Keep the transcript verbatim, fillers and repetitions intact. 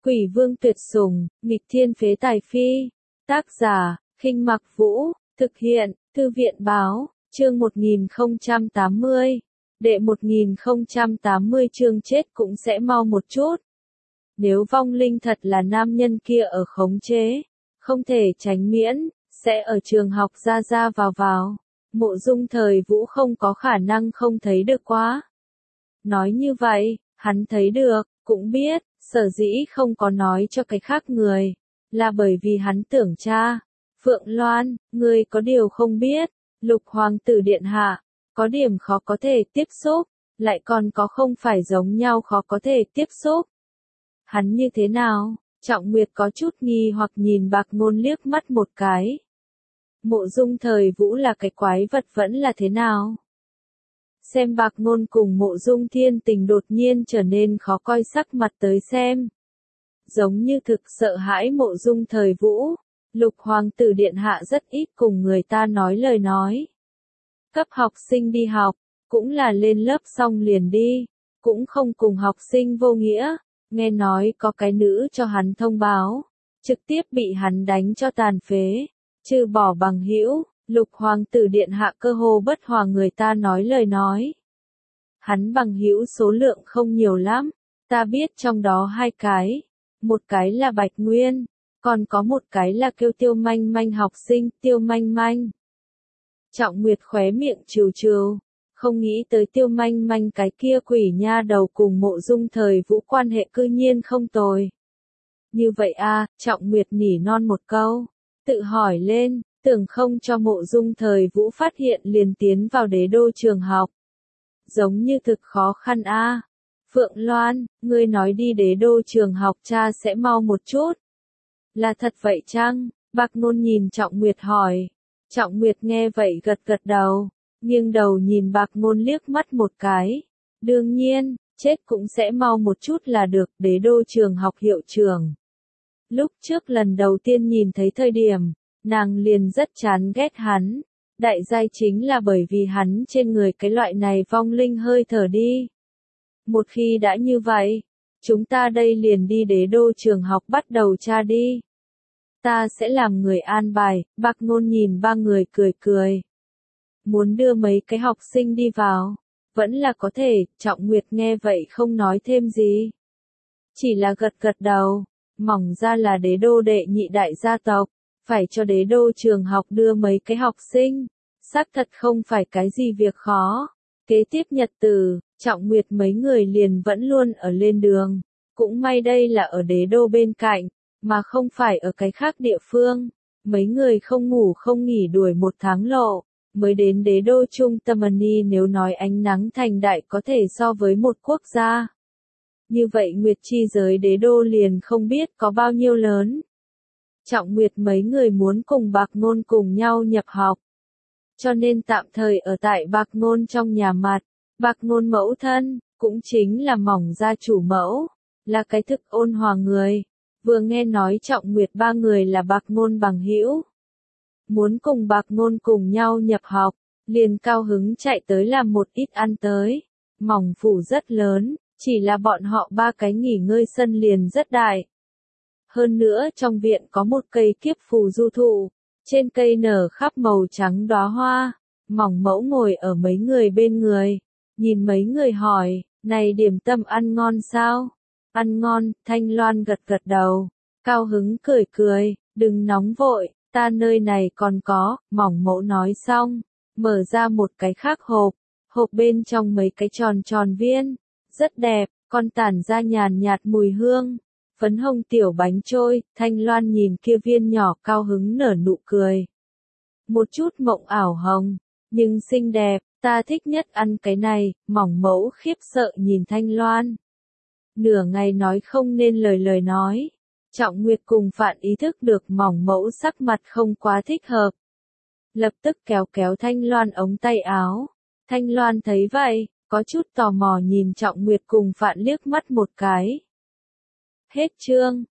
Quỷ vương tuyệt sủng, nghịch thiên phế tài phi. Tác giả, Khinh Mặc Vũ, thực hiện, Thư viện báo, chương một nghìn không trăm tám mươi. Đệ một nghìn không trăm tám mươi chương chết cũng sẽ mau một chút. Nếu vong linh thật là nam nhân kia ở khống chế, không thể tránh miễn, sẽ ở trường học ra ra vào vào. Mộ Dung Thời Vũ không có khả năng không thấy được quá. Nói như vậy, hắn thấy được, cũng biết, sở dĩ không có nói cho cái khác người, là bởi vì hắn tưởng cha. Phượng Loan, ngươi có điều không biết, Lục Hoàng tử điện hạ, có điểm khó có thể tiếp xúc, lại còn có không phải giống nhau khó có thể tiếp xúc. Hắn như thế nào? Trọng Nguyệt có chút nghi hoặc nhìn Bạc Ngôn liếc mắt một cái. Mộ Dung Thời Vũ là cái quái vật vẫn là thế nào? Xem Bạc Ngôn cùng Mộ Dung Thiên Tình đột nhiên trở nên khó coi sắc mặt tới xem. Giống như thực sợ hãi Mộ Dung Thời Vũ, Lục Hoàng tử điện hạ rất ít cùng người ta nói lời nói. Cấp học sinh đi học, cũng là lên lớp xong liền đi, cũng không cùng học sinh vô nghĩa, nghe nói có cái nữ cho hắn thông báo, trực tiếp bị hắn đánh cho tàn phế, trừ bỏ bằng hữu. Lục Hoàng tử điện hạ cơ hồ bất hòa người ta nói lời nói. Hắn bằng hữu số lượng không nhiều lắm, ta biết trong đó hai cái, một cái là Bạch Nguyên, còn có một cái là kêu Tiêu Manh Manh học sinh, Tiêu Manh Manh. Trọng Nguyệt khóe miệng trừ trừ, không nghĩ tới Tiêu Manh Manh cái kia quỷ nha đầu cùng Mộ Dung Thời Vũ quan hệ cư nhiên không tồi. Như vậy a, Trọng Nguyệt nỉ non một câu, tự hỏi lên. Tưởng không cho Mộ Dung Thời Vũ phát hiện liền tiến vào đế đô trường học. Giống như thực khó khăn a. À. Phượng Loan, ngươi nói đi đế đô trường học cha sẽ mau một chút. Là thật vậy chăng? Bạc Ngôn nhìn Trọng Nguyệt hỏi. Trọng Nguyệt nghe vậy gật gật đầu, nghiêng đầu nhìn Bạc Ngôn liếc mắt một cái. Đương nhiên, chết cũng sẽ mau một chút là được, đế đô trường học hiệu trưởng. Lúc trước lần đầu tiên nhìn thấy thời điểm, nàng liền rất chán ghét hắn, đại giai chính là bởi vì hắn trên người cái loại này vong linh hơi thở đi. Một khi đã như vậy, chúng ta đây liền đi đế đô trường học bắt đầu tra đi. Ta sẽ làm người an bài, Bạc Ngôn nhìn ba người cười cười. Muốn đưa mấy cái học sinh đi vào, vẫn là có thể, Trọng Nguyệt nghe vậy không nói thêm gì. Chỉ là gật gật đầu, mỏng ra là đế đô đệ nhị đại gia tộc. Phải cho đế đô trường học đưa mấy cái học sinh, xác thật không phải cái gì việc khó. Kế tiếp nhật tử, Trọng Nguyệt mấy người liền vẫn luôn ở lên đường, cũng may đây là ở đế đô bên cạnh, mà không phải ở cái khác địa phương. Mấy người không ngủ không nghỉ đuổi một tháng lộ, mới đến đế đô trung tâm Ani. Nếu nói ánh nắng thành đại có thể so với một quốc gia, như vậy Nguyệt chi giới đế đô liền không biết có bao nhiêu lớn. Trọng Nguyệt mấy người muốn cùng Bạc Ngôn cùng nhau nhập học, cho nên tạm thời ở tại Bạc Ngôn trong nhà mặt. Bạc Ngôn mẫu thân, cũng chính là Mỏng gia chủ mẫu, là cái thực ôn hòa người, vừa nghe nói Trọng Nguyệt ba người là Bạc Ngôn bằng hữu, muốn cùng Bạc Ngôn cùng nhau nhập học, liền cao hứng chạy tới làm một ít ăn tới. Mỏng phủ rất lớn, chỉ là bọn họ ba cái nghỉ ngơi sân liền rất đại. Hơn nữa trong viện có một cây kiếp phù du thụ, trên cây nở khắp màu trắng đóa hoa. Mỏng mẫu ngồi ở mấy người bên người, nhìn mấy người hỏi, này điểm tâm ăn ngon sao? Ăn ngon, Thanh Loan gật gật đầu, cao hứng cười cười, đừng nóng vội, ta nơi này còn có. Mỏng mẫu nói xong, mở ra một cái khác hộp, hộp bên trong mấy cái tròn tròn viên, rất đẹp, còn tản ra nhàn nhạt mùi hương. Phấn hồng tiểu bánh trôi, Thanh Loan nhìn kia viên nhỏ cao hứng nở nụ cười. Một chút mộng ảo hồng, nhưng xinh đẹp, ta thích nhất ăn cái này. Mỏng mẫu khiếp sợ nhìn Thanh Loan. Nửa ngày nói không nên lời lời nói. Trọng Nguyệt cùng Phạn ý thức được mỏng mẫu sắc mặt không quá thích hợp. Lập tức kéo kéo Thanh Loan ống tay áo. Thanh Loan thấy vậy, có chút tò mò nhìn Trọng Nguyệt cùng Phạn liếc mắt một cái. Hết chương.